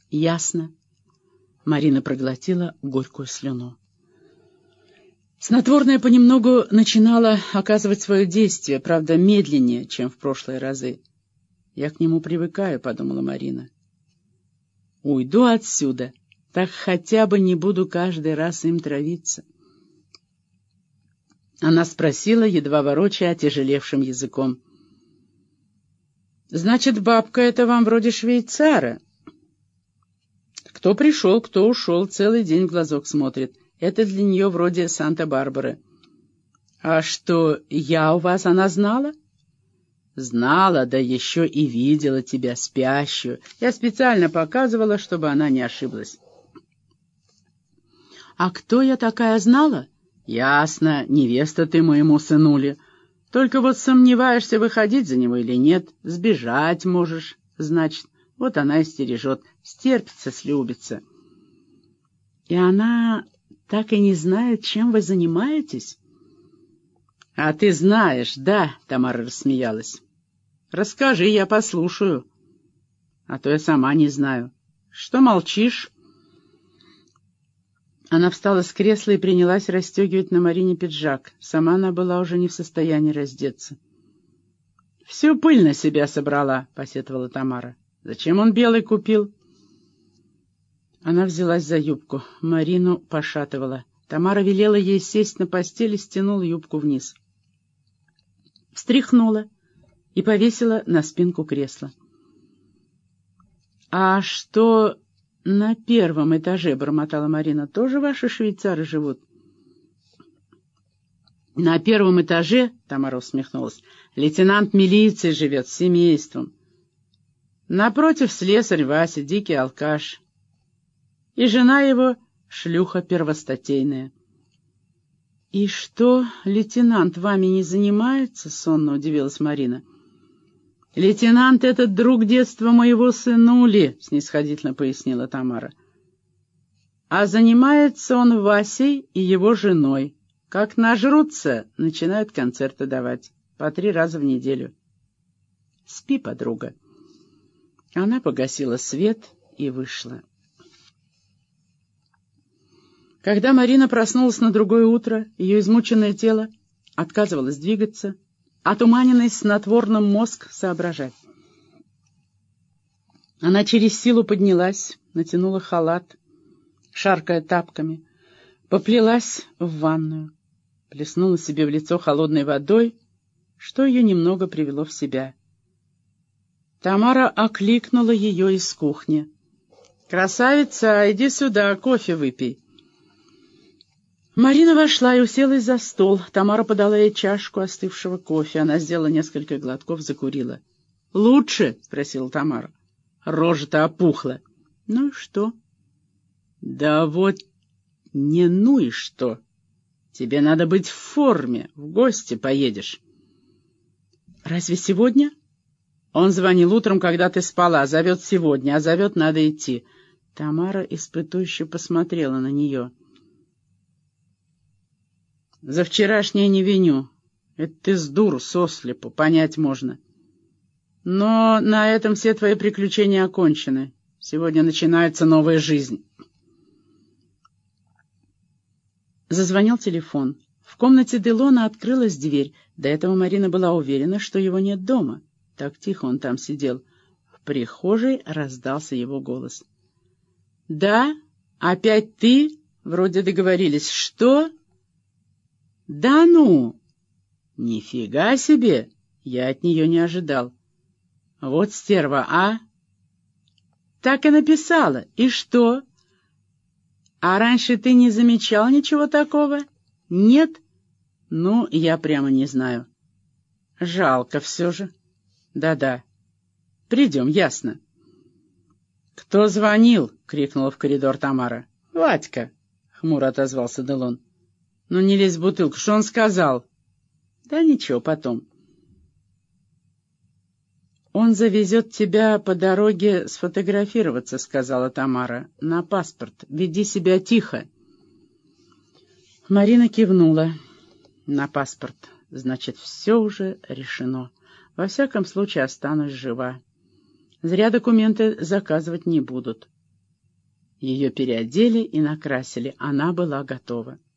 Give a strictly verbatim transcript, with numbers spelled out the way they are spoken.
Ясно. Марина проглотила горькую слюну. Снотворное понемногу начинало оказывать свое действие, правда, медленнее, чем в прошлые разы. «Я к нему привыкаю», — подумала Марина. «Уйду отсюда, так хотя бы не буду каждый раз им травиться». Она спросила, едва ворочая отяжелевшим языком. «Значит, бабка — это вам вроде швейцара? Кто пришел, кто ушел, целый день в глазок смотрит. Это для нее вроде Санта-Барбары. А что, я у вас она знала?» «Знала, да еще и видела тебя спящую. Я специально показывала, чтобы она не ошиблась». «А кто я такая знала?» «Ясно, невеста ты моему сынуле. Только вот сомневаешься, выходить за него или нет. Сбежать можешь, значит. Вот она и стережет. Стерпится, слюбится». «И она так и не знает, чем вы занимаетесь?» «А ты знаешь, да?» — Тамара рассмеялась. «Расскажи, я послушаю. А то я сама не знаю. Что молчишь?» Она встала с кресла и принялась расстегивать на Марине пиджак. Сама она была уже не в состоянии раздеться. «Всю пыль на себя собрала», — посетовала Тамара. «Зачем он белый купил?» Она взялась за юбку. Марину пошатывала. Тамара велела ей сесть на постель и стянула юбку вниз. Встряхнула и повесила на спинку кресла. «А что на первом этаже, — бормотала Марина, — тоже ваши швейцары живут?» «На первом этаже, — Тамара усмехнулась, — лейтенант милиции живет с семейством. Напротив слесарь Вася, дикий алкаш. И жена его шлюха первостатейная». «И что, лейтенант вами не занимается?» — сонно удивилась Марина. «Лейтенант — этот друг детства моего сынули», — снисходительно пояснила Тамара. «А занимается он Васей и его женой. Как нажрутся, начинают концерты давать. По три раза в неделю. Спи, подруга». Она погасила свет и вышла. Когда Марина проснулась на другое утро, ее измученное тело отказывалось двигаться, отуманенный снотворным мозг соображать. Она через силу поднялась, натянула халат, шаркая тапками, поплелась в ванную, плеснула себе в лицо холодной водой, что ее немного привело в себя. Тамара окликнула ее из кухни. «Красавица, иди сюда, кофе выпей». Марина вошла и уселась за стол. Тамара подала ей чашку остывшего кофе. Она сделала несколько глотков, закурила. «Лучше?» — спросила Тамара. «Рожа-то опухла». «Ну и что?» «Да вот не ну и что. Тебе надо быть в форме, в гости поедешь». «Разве сегодня?» «Он звонил утром, когда ты спала, зовет сегодня, а зовет надо идти». Тамара испытующе посмотрела на нее. «За вчерашнее не виню. Это ты с дуру, сослепу, понять можно. Но на этом все твои приключения окончены. Сегодня начинается новая жизнь». Зазвонил телефон. В комнате Делона открылась дверь. До этого Марина была уверена, что его нет дома. Так тихо он там сидел. В прихожей раздался его голос. «Да? Опять ты? Вроде договорились. Что?» «Да ну! Нифига себе! Я от нее не ожидал. Вот стерва, а? Так и написала. И что? А раньше ты не замечал ничего такого? Нет? Ну, я прямо не знаю. Жалко все же. Да-да. Придем, ясно». «Кто звонил?» — крикнула в коридор Тамара. «Вадька», — хмуро отозвался Делон. «Ну не лезь в бутылку, что он сказал?» «Да ничего, потом». «Он завезет тебя по дороге сфотографироваться», — сказала Тамара. «На паспорт. Веди себя тихо». Марина кивнула. «На паспорт. Значит, все уже решено. Во всяком случае, останусь жива. Зря документы заказывать не будут. Ее переодели и накрасили, она была готова.